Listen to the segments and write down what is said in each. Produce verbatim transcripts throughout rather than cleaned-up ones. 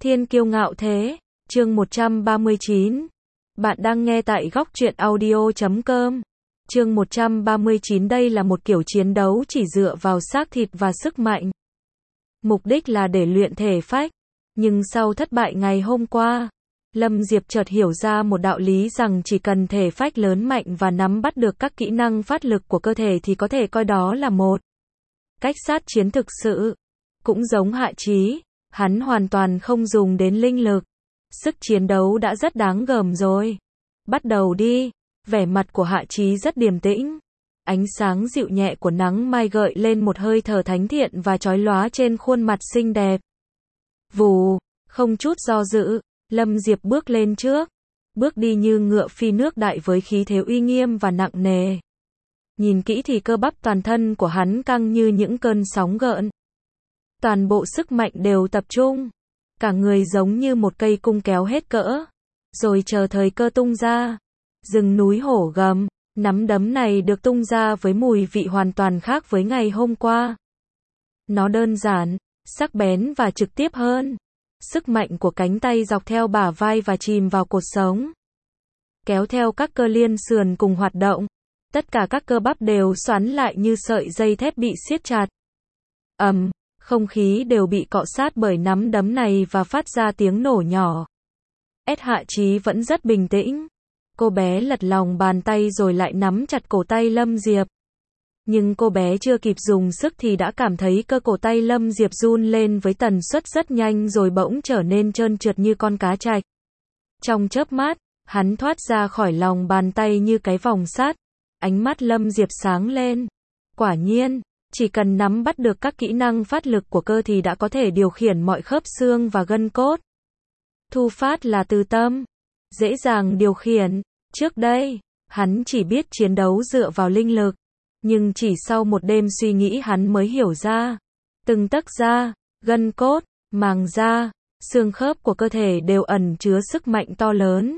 Thiên kiêu ngạo thế, chương một trăm ba mươi chín. Bạn đang nghe tại góc truyện audio chấm com. Chương một trăm ba mươi chín, đây là một kiểu chiến đấu chỉ dựa vào xác thịt và sức mạnh. Mục đích là để luyện thể phách. Nhưng sau thất bại ngày hôm qua, Lâm Diệp chợt hiểu ra một đạo lý rằng chỉ cần thể phách lớn mạnh và nắm bắt được các kỹ năng phát lực của cơ thể thì có thể coi đó là một cách sát chiến thực sự. Cũng giống Hạ Chí, hắn hoàn toàn không dùng đến linh lực. Sức chiến đấu đã rất đáng gờm rồi. Bắt đầu đi. Vẻ mặt của Hạ Chí rất điềm tĩnh. Ánh sáng dịu nhẹ của nắng mai gợi lên một hơi thở thánh thiện và chói lóa trên khuôn mặt xinh đẹp. Vù, không chút do dự, Lâm Diệp bước lên trước. Bước đi như ngựa phi nước đại với khí thế uy nghiêm và nặng nề. Nhìn kỹ thì cơ bắp toàn thân của hắn căng như những cơn sóng gợn. Toàn bộ sức mạnh đều tập trung. Cả người giống như một cây cung kéo hết cỡ. Rồi chờ thời cơ tung ra. Rừng núi hổ gầm. Nắm đấm này được tung ra với mùi vị hoàn toàn khác với ngày hôm qua. Nó đơn giản, sắc bén và trực tiếp hơn. Sức mạnh của cánh tay dọc theo bả vai và chìm vào cột sống. Kéo theo các cơ liên sườn cùng hoạt động. Tất cả các cơ bắp đều xoắn lại như sợi dây thép bị siết chặt. Ầm, không khí đều bị cọ sát bởi nắm đấm này và phát ra tiếng nổ nhỏ. S Hạ Chí vẫn rất bình tĩnh. Cô bé lật lòng bàn tay rồi lại nắm chặt cổ tay Lâm Diệp. Nhưng cô bé chưa kịp dùng sức thì đã cảm thấy cơ cổ tay Lâm Diệp run lên với tần suất rất nhanh rồi bỗng trở nên trơn trượt như con cá trạch. Trong chớp mắt, hắn thoát ra khỏi lòng bàn tay như cái vòng sắt. Ánh mắt Lâm Diệp sáng lên. Quả nhiên, chỉ cần nắm bắt được các kỹ năng phát lực của cơ thì đã có thể điều khiển mọi khớp xương và gân cốt. Thu phát là từ tâm. Dễ dàng điều khiển. Trước đây, hắn chỉ biết chiến đấu dựa vào linh lực. Nhưng chỉ sau một đêm suy nghĩ hắn mới hiểu ra. Từng tấc da, gân cốt, màng da, xương khớp của cơ thể đều ẩn chứa sức mạnh to lớn.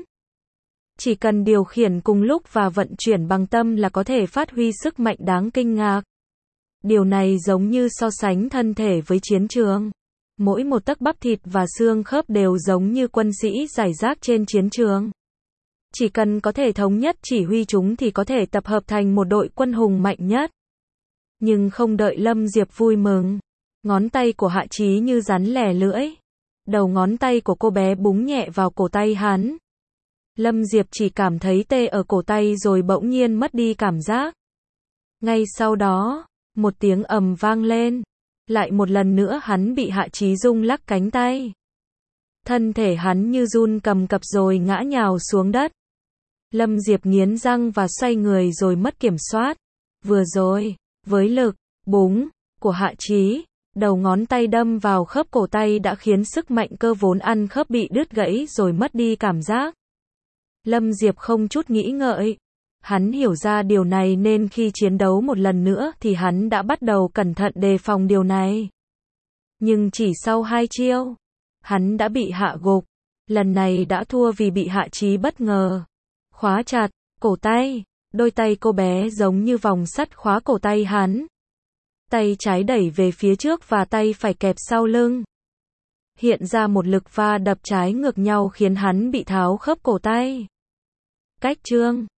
Chỉ cần điều khiển cùng lúc và vận chuyển bằng tâm là có thể phát huy sức mạnh đáng kinh ngạc. Điều này giống như so sánh thân thể với chiến trường. Mỗi một tấc bắp thịt và xương khớp đều giống như quân sĩ rải rác trên chiến trường. Chỉ cần có thể thống nhất chỉ huy chúng thì có thể tập hợp thành một đội quân hùng mạnh nhất. Nhưng không đợi Lâm Diệp vui mừng. Ngón tay của Hạ Chí như rắn lẻ lưỡi. Đầu ngón tay của cô bé búng nhẹ vào cổ tay hắn. Lâm Diệp chỉ cảm thấy tê ở cổ tay rồi bỗng nhiên mất đi cảm giác. Ngay sau đó, một tiếng ầm vang lên. Lại một lần nữa hắn bị Hạ Chí rung lắc cánh tay. Thân thể hắn như run cầm cập rồi ngã nhào xuống đất. Lâm Diệp nghiến răng và xoay người rồi mất kiểm soát. Vừa rồi, với lực búng của Hạ Chí, đầu ngón tay đâm vào khớp cổ tay đã khiến sức mạnh cơ vốn ăn khớp bị đứt gãy rồi mất đi cảm giác. Lâm Diệp không chút nghĩ ngợi. Hắn hiểu ra điều này nên khi chiến đấu một lần nữa thì hắn đã bắt đầu cẩn thận đề phòng điều này. Nhưng chỉ sau hai chiêu, hắn đã bị hạ gục. Lần này đã thua vì bị Hạ Chí bất ngờ khóa chặt cổ tay. Đôi tay cô bé giống như vòng sắt khóa cổ tay hắn. Tay trái đẩy về phía trước và tay phải kẹp sau lưng. Hiện ra một lực va đập trái ngược nhau khiến hắn bị tháo khớp cổ tay. Cách chương